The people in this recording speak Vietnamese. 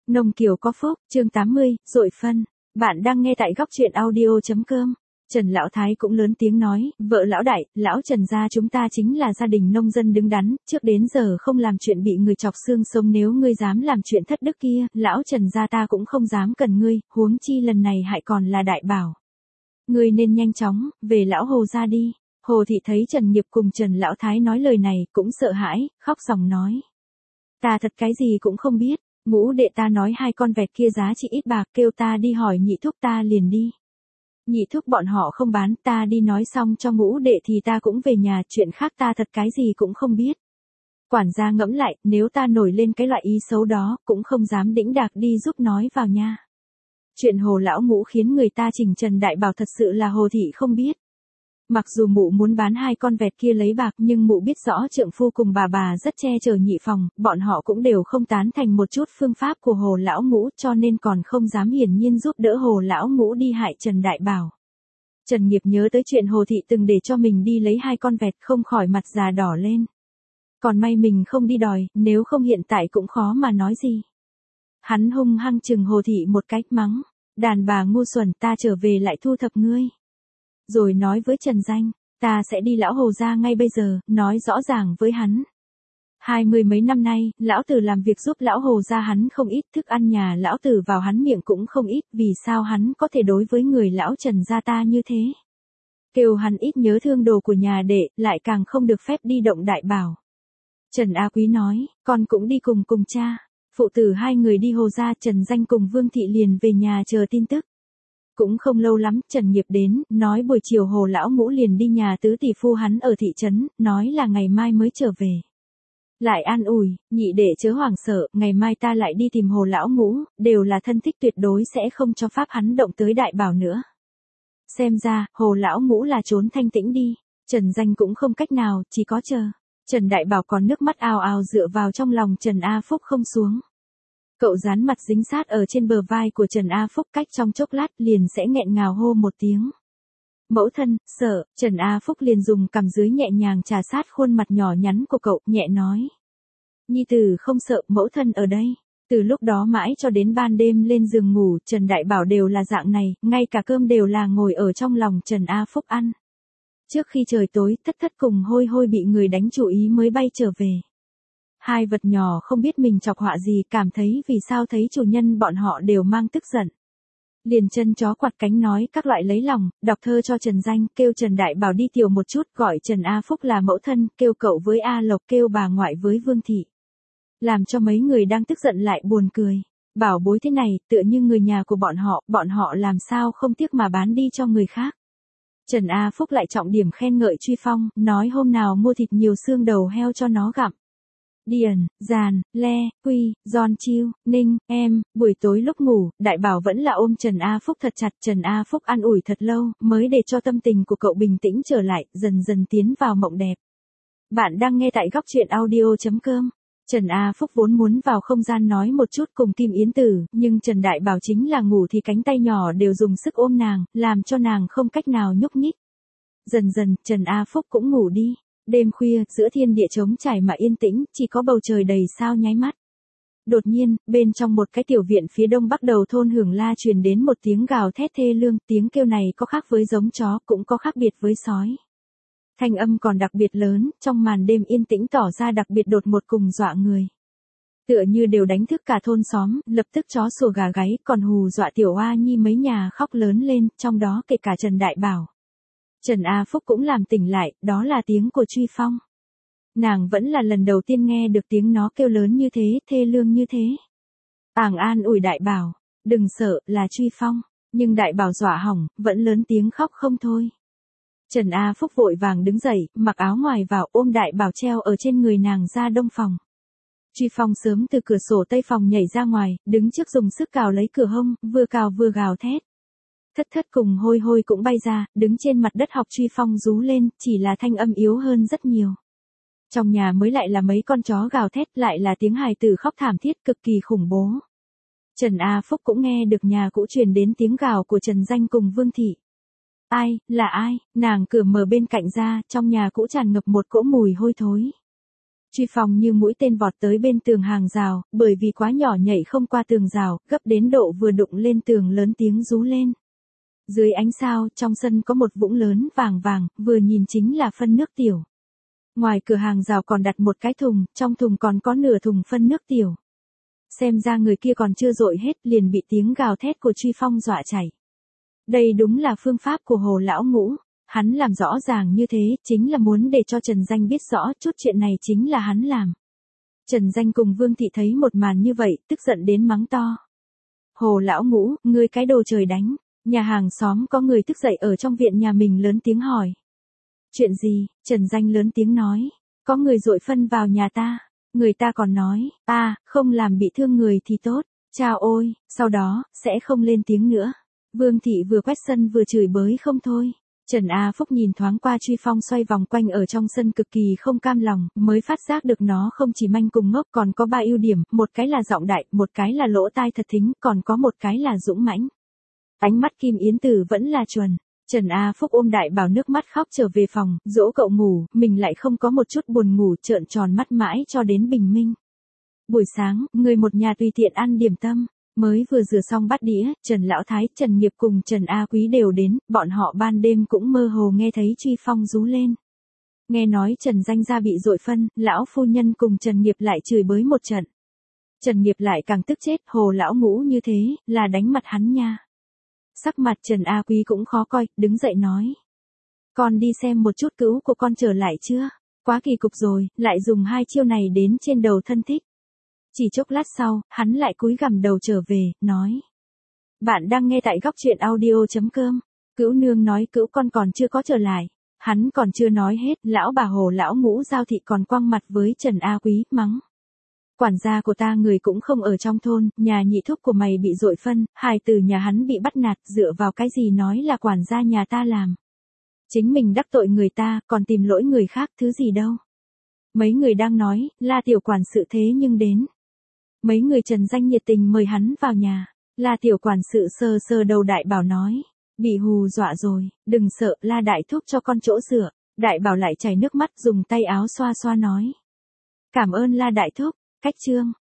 Nông Kiều có phúc, chương 80, dội phân. Bạn đang nghe tại góc truyện audio.com. Trần Lão Thái cũng lớn tiếng nói, vợ Lão Đại, Lão Trần gia chúng ta chính là gia đình nông dân đứng đắn, trước đến giờ không làm chuyện bị người chọc xương sống, nếu ngươi dám làm chuyện thất đức kia, Lão Trần gia ta cũng không dám cần ngươi, huống chi lần này hại còn là đại bảo. Ngươi nên nhanh chóng, về Lão Hồ gia đi. Hồ Thị thấy Trần Nghiệp cùng Trần Lão Thái nói lời này, cũng sợ hãi, khóc ròng nói. Ta thật cái gì cũng không biết. Ngũ đệ ta nói hai con vẹt kia giá trị ít bạc, kêu ta đi hỏi nhị thúc, ta liền đi. Nhị thúc bọn họ không bán, ta đi nói xong cho ngũ đệ thì ta cũng về nhà, chuyện khác ta thật cái gì cũng không biết. Quản gia ngẫm lại, nếu ta nổi lên cái loại ý xấu đó, cũng không dám đĩnh đạc đi giúp nói vào nha. Chuyện Hồ lão ngũ khiến người ta chỉnh Trần Đại Bảo thật sự là Hồ Thị không biết. Mặc dù mụ muốn bán hai con vẹt kia lấy bạc, nhưng mụ biết rõ trượng phu cùng bà rất che chở nhị phòng, bọn họ cũng đều không tán thành một chút phương pháp của Hồ lão ngũ, cho nên còn không dám hiển nhiên giúp đỡ Hồ lão ngũ đi hại Trần Đại Bảo. Trần Nghiệp nhớ tới chuyện Hồ Thị từng để cho mình đi lấy hai con vẹt, không khỏi mặt già đỏ lên. Còn may mình không đi đòi, nếu không hiện tại cũng khó mà nói gì. Hắn hung hăng chừng Hồ Thị một cách mắng, đàn bà ngu xuẩn, ta trở về lại thu thập ngươi. Rồi nói với Trần Danh, ta sẽ đi Lão Hồ gia ngay bây giờ, nói rõ ràng với hắn. 20 mấy năm nay, Lão Tử làm việc giúp Lão Hồ gia hắn không ít, thức ăn nhà Lão Tử vào hắn miệng cũng không ít, vì sao hắn có thể đối với người Lão Trần gia ta như thế? Kêu hắn ít nhớ thương đồ của nhà đệ, lại càng không được phép đi động Đại Bảo. Trần A Quý nói, con cũng đi cùng cha. Phụ tử hai người đi Hồ gia, Trần Danh cùng Vương Thị liền về nhà chờ tin tức. Cũng không lâu lắm, Trần Nghiệp đến, nói buổi chiều Hồ lão ngũ liền đi nhà tứ tỷ phu hắn ở thị trấn, nói là ngày mai mới trở về. Lại an ủi, nhị đệ chớ hoảng sợ, ngày mai ta lại đi tìm Hồ lão ngũ, đều là thân thích, tuyệt đối sẽ không cho pháp hắn động tới Đại Bảo nữa. Xem ra, Hồ lão ngũ là trốn thanh tĩnh đi, Trần Danh cũng không cách nào, chỉ có chờ. Trần Đại Bảo còn nước mắt ào ào dựa vào trong lòng Trần A Phúc không xuống. Cậu dán mặt dính sát ở trên bờ vai của Trần A Phúc, cách trong chốc lát liền sẽ nghẹn ngào hô một tiếng. Mẫu thân, sợ, Trần A Phúc liền dùng cằm dưới nhẹ nhàng trà sát khuôn mặt nhỏ nhắn của cậu, nhẹ nói. Nhi tử không sợ, mẫu thân ở đây. Từ lúc đó mãi cho đến ban đêm lên giường ngủ, Trần Đại Bảo đều là dạng này, ngay cả cơm đều là ngồi ở trong lòng Trần A Phúc ăn. Trước khi trời tối, Thất Thất cùng Hôi Hôi bị người đánh chủ ý mới bay trở về. Hai vật nhỏ không biết mình chọc họa gì, cảm thấy vì sao thấy chủ nhân bọn họ đều mang tức giận. Liền chân chó quạt cánh nói các loại lấy lòng, đọc thơ cho Trần Danh, kêu Trần Đại Bảo đi tiểu một chút, gọi Trần A Phúc là mẫu thân, kêu cậu với A Lộc, kêu bà ngoại với Vương Thị. Làm cho mấy người đang tức giận lại buồn cười. Bảo bối thế này, tựa như người nhà của bọn họ làm sao không tiếc mà bán đi cho người khác. Trần A Phúc lại trọng điểm khen ngợi Truy Phong, nói hôm nào mua thịt nhiều xương đầu heo cho nó gặm. Điền, Giàn, Le, Quy, Giòn Chiêu, Ninh, em, buổi tối lúc ngủ, Đại Bảo vẫn là ôm Trần A Phúc thật chặt. Trần A Phúc an ủi thật lâu, mới để cho tâm tình của cậu bình tĩnh trở lại, dần dần tiến vào mộng đẹp. Bạn đang nghe tại góc truyện audio.com. Trần A Phúc vốn muốn vào không gian nói một chút cùng Kim Yến Tử, nhưng Trần Đại Bảo chính là ngủ thì cánh tay nhỏ đều dùng sức ôm nàng, làm cho nàng không cách nào nhúc nhích. Dần dần, Trần A Phúc cũng ngủ đi. Đêm khuya, giữa thiên địa trống trải mà yên tĩnh, chỉ có bầu trời đầy sao nháy mắt. Đột nhiên, bên trong một cái tiểu viện phía đông bắc đầu thôn Hưởng La truyền đến một tiếng gào thét thê lương, tiếng kêu này có khác với giống chó, cũng có khác biệt với sói. Thanh âm còn đặc biệt lớn, trong màn đêm yên tĩnh tỏ ra đặc biệt đột ngột cùng dọa người. Tựa như đều đánh thức cả thôn xóm, lập tức chó sủa gà gáy, còn hù dọa tiểu oa nhi mấy nhà khóc lớn lên, trong đó kể cả Trần Đại Bảo. Trần A Phúc cũng làm tỉnh lại, đó là tiếng của Truy Phong. Nàng vẫn là lần đầu tiên nghe được tiếng nó kêu lớn như thế, thê lương như thế. An ủi Đại Bảo, đừng sợ, là Truy Phong, nhưng Đại Bảo dọa hỏng, vẫn lớn tiếng khóc không thôi. Trần A Phúc vội vàng đứng dậy, mặc áo ngoài vào, ôm Đại Bảo treo ở trên người nàng ra đông phòng. Truy Phong sớm từ cửa sổ tây phòng nhảy ra ngoài, đứng trước dùng sức cào lấy cửa hông, vừa cào vừa gào thét. Thất Thất cùng Hôi Hôi cũng bay ra, đứng trên mặt đất học Truy Phong rú lên, chỉ là thanh âm yếu hơn rất nhiều. Trong nhà mới lại là mấy con chó gào thét, lại là tiếng hài tử khóc thảm thiết cực kỳ khủng bố. Trần A Phúc cũng nghe được nhà cũ truyền đến tiếng gào của Trần Danh cùng Vương Thị. Ai, là ai? Nàng cửa mở bên cạnh ra, trong nhà cũ tràn ngập một cỗ mùi hôi thối. Truy Phong như mũi tên vọt tới bên tường hàng rào, bởi vì quá nhỏ nhảy không qua tường rào, gấp đến độ vừa đụng lên tường lớn tiếng rú lên. Dưới ánh sao, trong sân có một vũng lớn vàng vàng, vừa nhìn chính là phân nước tiểu. Ngoài cửa hàng rào còn đặt một cái thùng, trong thùng còn có nửa thùng phân nước tiểu. Xem ra người kia còn chưa dội hết, liền bị tiếng gào thét của Truy Phong dọa chạy. Đây đúng là phương pháp của Hồ lão ngũ. Hắn làm rõ ràng như thế, chính là muốn để cho Trần Danh biết rõ chút chuyện này chính là hắn làm. Trần Danh cùng Vương Thị thấy một màn như vậy, tức giận đến mắng to. Hồ lão ngũ, ngươi cái đồ trời đánh. Nhà hàng xóm có người thức dậy ở trong viện nhà mình lớn tiếng hỏi. Chuyện gì? Trần Danh lớn tiếng nói. Có người dội phân vào nhà ta. Người ta còn nói, không làm bị thương người thì tốt. Chao ôi, sau đó, sẽ không lên tiếng nữa. Vương Thị vừa quét sân vừa chửi bới không thôi. Trần A Phúc nhìn thoáng qua Truy Phong xoay vòng quanh ở trong sân cực kỳ không cam lòng, mới phát giác được nó không chỉ manh cùng ngốc còn có 3 ưu điểm, một cái là giọng đại, một cái là lỗ tai thật thính, còn có một cái là dũng mãnh. Ánh mắt Kim Yến Tử vẫn là chuẩn. Trần A Phúc ôm Đại Bảo nước mắt khóc trở về phòng, dỗ cậu ngủ, mình lại không có một chút buồn ngủ, trợn tròn mắt mãi cho đến bình minh. Buổi sáng, người một nhà tùy tiện ăn điểm tâm. Mới vừa rửa xong bát đĩa, Trần Lão Thái, Trần Nghiệp cùng Trần A Quý đều đến, bọn họ ban đêm cũng mơ hồ nghe thấy Truy Phong rú lên. Nghe nói Trần Danh gia bị dội phân, lão phu nhân cùng Trần Nghiệp lại chửi bới một trận. Trần Nghiệp lại càng tức chết, Hồ lão ngũ như thế, là đánh mặt hắn nha. Sắc mặt Trần A Quý cũng khó coi, đứng dậy nói. Con đi xem một chút cữu của con trở lại chưa? Quá kỳ cục rồi, lại dùng 2 chiêu này đến trên đầu thân thích. Chỉ chốc lát sau, hắn lại cúi gằm đầu trở về, nói. Bạn đang nghe tại góc truyện audio.com. Cữu nương nói cữu con còn chưa có trở lại. Hắn còn chưa nói hết, lão bà Hồ lão ngũ Giao Thị còn quăng mặt với Trần A Quý, mắng. Quản gia của ta người cũng không ở trong thôn, nhà nhị thúc của mày bị dội phân, hài tử nhà hắn bị bắt nạt, dựa vào cái gì nói là quản gia nhà ta làm. Chính mình đắc tội người ta, còn tìm lỗi người khác thứ gì đâu. Mấy người đang nói, La tiểu quản sự thế nhưng đến. Mấy người Trần Danh nhiệt tình mời hắn vào nhà. La tiểu quản sự sờ sờ đầu Đại Bảo nói. Bị hù dọa rồi, đừng sợ, La đại thúc cho con chỗ dựa. Đại Bảo lại chảy nước mắt dùng tay áo xoa xoa nói. Cảm ơn La đại thúc, cách chương.